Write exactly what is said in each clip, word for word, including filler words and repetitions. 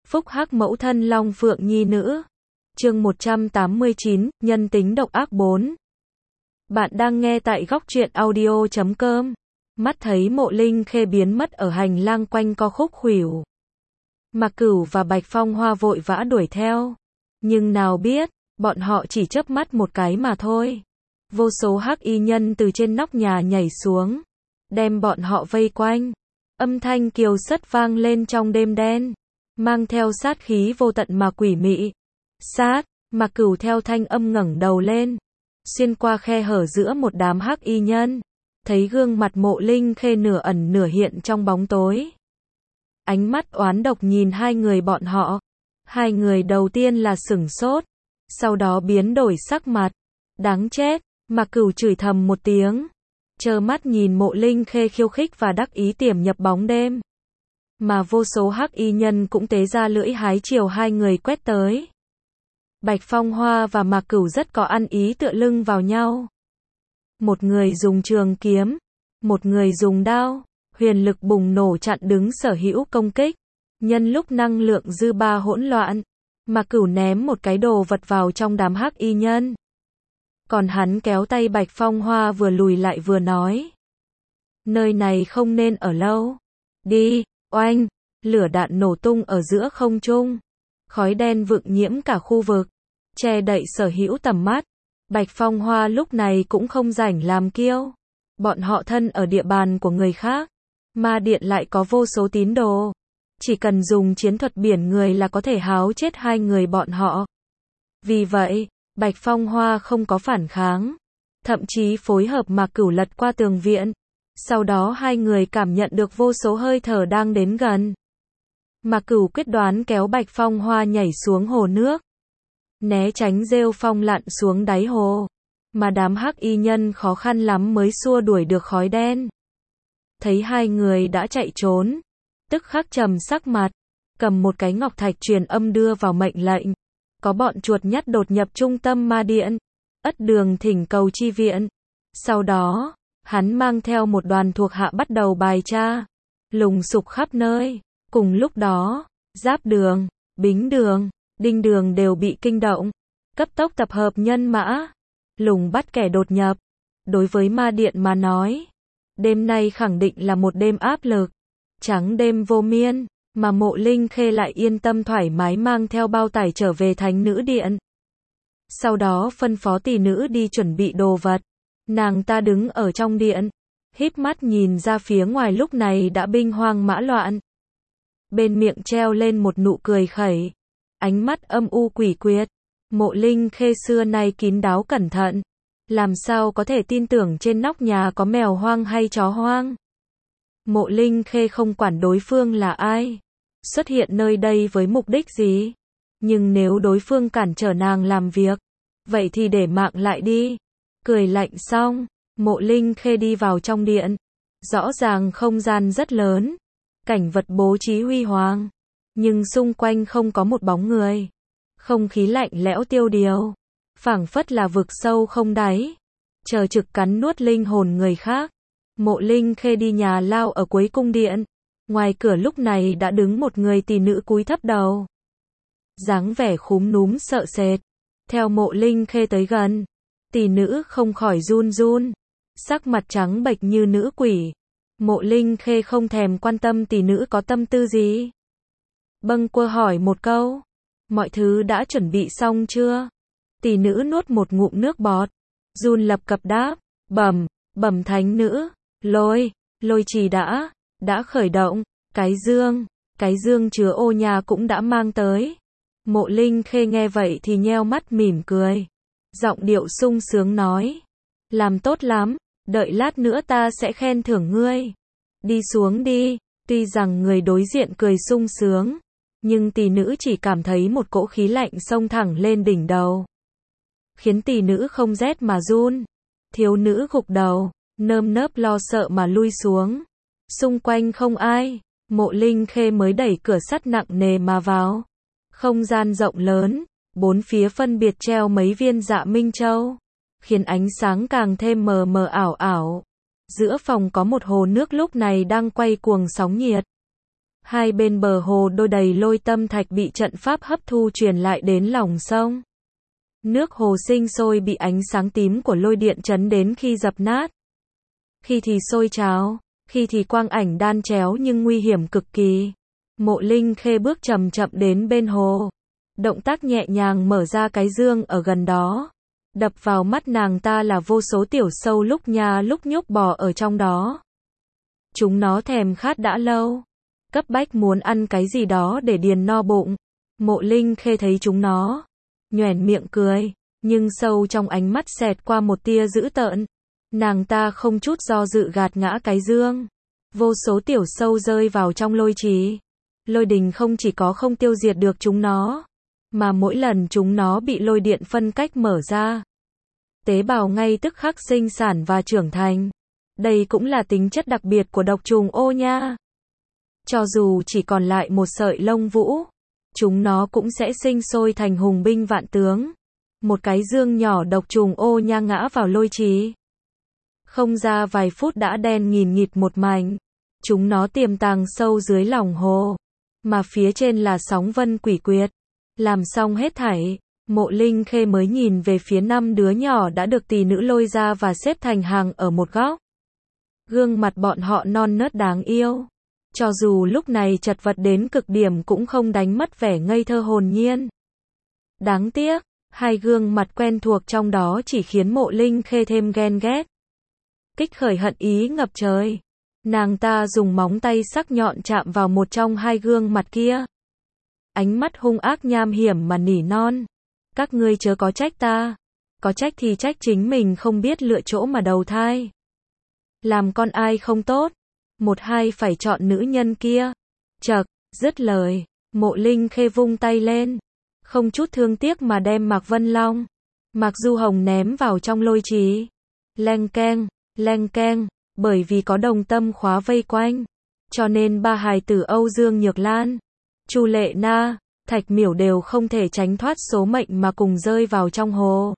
Phúc hắc mẫu thân Long Phượng nhi nữ. Chương một trăm tám mươi chín, nhân tính độc ác bốn. Bạn đang nghe tại góc truyện audio chấm com. Mắt thấy Mộ Linh Khê biến mất ở hành lang quanh co khúc khuỷu. Mạc Cửu và Bạch Phong Hoa vội vã đuổi theo. Nhưng nào biết, bọn họ chỉ chớp mắt một cái mà thôi. Vô số hắc y nhân từ trên nóc nhà nhảy xuống, đem bọn họ vây quanh. Âm thanh kiều sất vang lên trong đêm đen, mang theo sát khí vô tận mà quỷ mị. Sát, Mạc Cửu theo thanh âm ngẩng đầu lên, xuyên qua khe hở giữa một đám hắc y nhân, thấy gương mặt Mộ Linh Khê nửa ẩn nửa hiện trong bóng tối. Ánh mắt oán độc nhìn hai người bọn họ. Hai người đầu tiên là sửng sốt, sau đó biến đổi sắc mặt. Đáng chết, Mạc Cửu chửi thầm một tiếng, trơ mắt nhìn Mộ Linh Khê khiêu khích và đắc ý tiềm nhập bóng đêm. Mà vô số hắc y nhân cũng tế ra lưỡi hái chiều hai người quét tới. Bạch Phong Hoa và Mạc Cửu rất có ăn ý tựa lưng vào nhau. Một người dùng trường kiếm, một người dùng đao, huyền lực bùng nổ chặn đứng sở hữu công kích. Nhân lúc năng lượng dư ba hỗn loạn, Mạc Cửu ném một cái đồ vật vào trong đám hắc y nhân. Còn hắn kéo tay Bạch Phong Hoa vừa lùi lại vừa nói: nơi này không nên ở lâu. Đi, oanh, lửa đạn nổ tung ở giữa không trung. Khói đen vượng nhiễm cả khu vực, che đậy sở hữu tầm mắt. Bạch Phong Hoa lúc này cũng không rảnh làm kiêu. Bọn họ thân ở địa bàn của người khác. Ma điện lại có vô số tín đồ. Chỉ cần dùng chiến thuật biển người là có thể háo chết hai người bọn họ. Vì vậy, Bạch Phong Hoa không có phản kháng. Thậm chí phối hợp Mạc Cửu lật qua tường viện. Sau đó hai người cảm nhận được vô số hơi thở đang đến gần. Mạc Cửu quyết đoán kéo Bạch Phong Hoa nhảy xuống hồ nước, né tránh rêu phong lặn xuống đáy hồ. Mà đám hắc y nhân khó khăn lắm mới xua đuổi được khói đen. Thấy hai người đã chạy trốn, tức khắc trầm sắc mặt, cầm một cái ngọc thạch truyền âm đưa vào mệnh lệnh. Có bọn chuột nhắt đột nhập trung tâm ma điện, ất đường thỉnh cầu chi viện. Sau đó, hắn mang theo một đoàn thuộc hạ bắt đầu bài tra, lùng sục khắp nơi. Cùng lúc đó, Giáp Đường, Bính Đường, Đinh Đường đều bị kinh động, cấp tốc tập hợp nhân mã, lùng bắt kẻ đột nhập. Đối với ma điện mà nói, đêm nay khẳng định là một đêm áp lực, trắng đêm vô miên, mà Mộ Linh Khê lại yên tâm thoải mái mang theo bao tải trở về Thánh Nữ Điện. Sau đó phân phó tỷ nữ đi chuẩn bị đồ vật. Nàng ta đứng ở trong điện, híp mắt nhìn ra phía ngoài lúc này đã binh hoang mã loạn. Bên miệng treo lên một nụ cười khẩy, ánh mắt âm u quỷ quyệt. Mộ Linh Khê xưa nay kín đáo cẩn thận, làm sao có thể tin tưởng trên nóc nhà có mèo hoang hay chó hoang. Mộ Linh Khê không quản đối phương là ai, xuất hiện nơi đây với mục đích gì. Nhưng nếu đối phương cản trở nàng làm việc, vậy thì để mạng lại đi. Cười lạnh xong, Mộ Linh Khê đi vào trong điện. Rõ ràng không gian rất lớn, cảnh vật bố trí huy hoàng, nhưng xung quanh không có một bóng người. Không khí lạnh lẽo tiêu điều, phảng phất là vực sâu không đáy, chờ trực cắn nuốt linh hồn người khác. Mộ Linh Khê đi nhà lao ở cuối cung điện. Ngoài cửa lúc này đã đứng một người tỷ nữ cúi thấp đầu, dáng vẻ khúm núm sợ sệt. Theo Mộ Linh Khê tới gần, tỷ nữ không khỏi run run, sắc mặt trắng bệch như nữ quỷ. Mộ Linh Khê không thèm quan tâm tỷ nữ có tâm tư gì, bâng quơ hỏi một câu: mọi thứ đã chuẩn bị xong chưa? Tỷ nữ nuốt một ngụm nước bọt, run lập cập đáp: bẩm, bẩm thánh nữ, lôi, lôi trì đã, đã khởi động, cái dương, cái dương chứa ô nhà cũng đã mang tới. Mộ Linh Khê nghe vậy thì nheo mắt mỉm cười, giọng điệu sung sướng nói: làm tốt lắm, đợi lát nữa ta sẽ khen thưởng ngươi. Đi xuống đi. Tuy rằng người đối diện cười sung sướng, nhưng tỷ nữ chỉ cảm thấy một cỗ khí lạnh xông thẳng lên đỉnh đầu, khiến tỷ nữ không rét mà run. Thiếu nữ gục đầu, nơm nớp lo sợ mà lui xuống. Xung quanh không ai, Mộ Linh Khê mới đẩy cửa sắt nặng nề mà vào. Không gian rộng lớn, bốn phía phân biệt treo mấy viên Dạ Minh Châu, khiến ánh sáng càng thêm mờ mờ ảo ảo. Giữa phòng có một hồ nước lúc này đang quay cuồng sóng nhiệt. Hai bên bờ hồ đôi đầy lôi tâm thạch bị trận pháp hấp thu truyền lại đến lòng sông. Nước hồ sinh sôi bị ánh sáng tím của lôi điện chấn đến khi dập nát. Khi thì sôi trào, khi thì quang ảnh đan chéo nhưng nguy hiểm cực kỳ. Mộ Linh Khê bước chậm chậm đến bên hồ. Động tác nhẹ nhàng mở ra cái dương ở gần đó. Đập vào mắt nàng ta là vô số tiểu sâu lúc nha lúc nhúc bò ở trong đó. Chúng nó thèm khát đã lâu. Cấp bách muốn ăn cái gì đó để điền no bụng. Mộ Linh Khê thấy chúng nó. Nhoẻn miệng cười. Nhưng sâu trong ánh mắt xẹt qua một tia dữ tợn. Nàng ta không chút do dự gạt ngã cái dương. Vô số tiểu sâu rơi vào trong lôi trì. Lôi đình không chỉ có không tiêu diệt được chúng nó, mà mỗi lần chúng nó bị lôi điện phân cách mở ra, tế bào ngay tức khắc sinh sản và trưởng thành. Đây cũng là tính chất đặc biệt của độc trùng ô nha. Cho dù chỉ còn lại một sợi lông vũ, chúng nó cũng sẽ sinh sôi thành hùng binh vạn tướng. Một cái dương nhỏ độc trùng ô nha ngã vào lôi trì. Không ra vài phút đã đen nghìn nghịt một mảnh. Chúng nó tiềm tàng sâu dưới lòng hồ, mà phía trên là sóng vân quỷ quyệt. Làm xong hết thảy, Mộ Linh Khê mới nhìn về phía năm đứa nhỏ đã được tỷ nữ lôi ra và xếp thành hàng ở một góc. Gương mặt bọn họ non nớt đáng yêu. Cho dù lúc này chật vật đến cực điểm cũng không đánh mất vẻ ngây thơ hồn nhiên. Đáng tiếc, hai gương mặt quen thuộc trong đó chỉ khiến Mộ Linh Khê thêm ghen ghét. Kích khởi hận ý ngập trời. Nàng ta dùng móng tay sắc nhọn chạm vào một trong hai gương mặt kia. Ánh mắt hung ác nham hiểm mà nỉ non. Các ngươi chớ có trách ta. Có trách thì trách chính mình không biết lựa chỗ mà đầu thai. Làm con ai không tốt. Một hai phải chọn nữ nhân kia. Chậc, dứt lời. Mộ Linh Khê vung tay lên. Không chút thương tiếc mà đem Mạc Vân Long, Mạc Du Hồng ném vào trong lôi trì. Leng keng, leng keng. Bởi vì có đồng tâm khóa vây quanh, cho nên ba hài tử Âu Dương Nhược Lan, Chu Lệ Na, Thạch Miểu đều không thể tránh thoát số mệnh mà cùng rơi vào trong hồ.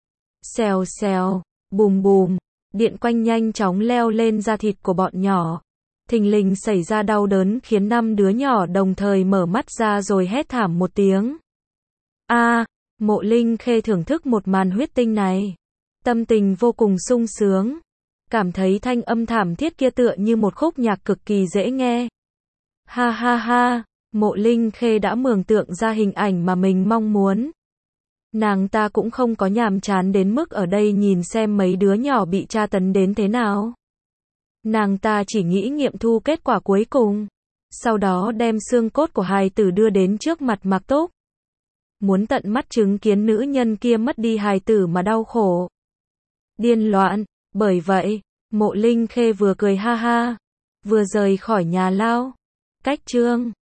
Xèo xèo, bùm bùm, điện quanh nhanh chóng leo lên da thịt của bọn nhỏ. Thình lình xảy ra đau đớn khiến năm đứa nhỏ đồng thời mở mắt ra rồi hét thảm một tiếng. A, à, Mộ Linh Khê thưởng thức một màn huyết tinh này. Tâm tình vô cùng sung sướng. Cảm thấy thanh âm thảm thiết kia tựa như một khúc nhạc cực kỳ dễ nghe. Ha ha ha, Mộ Linh Khê đã mường tượng ra hình ảnh mà mình mong muốn. Nàng ta cũng không có nhàm chán đến mức ở đây nhìn xem mấy đứa nhỏ bị tra tấn đến thế nào. Nàng ta chỉ nghĩ nghiệm thu kết quả cuối cùng. Sau đó đem xương cốt của hài tử đưa đến trước mặt Mạc Túc. Muốn tận mắt chứng kiến nữ nhân kia mất đi hài tử mà đau khổ. Điên loạn. Bởi vậy, Mộ Linh Khê vừa cười ha ha, vừa rời khỏi nhà lao. Cách chương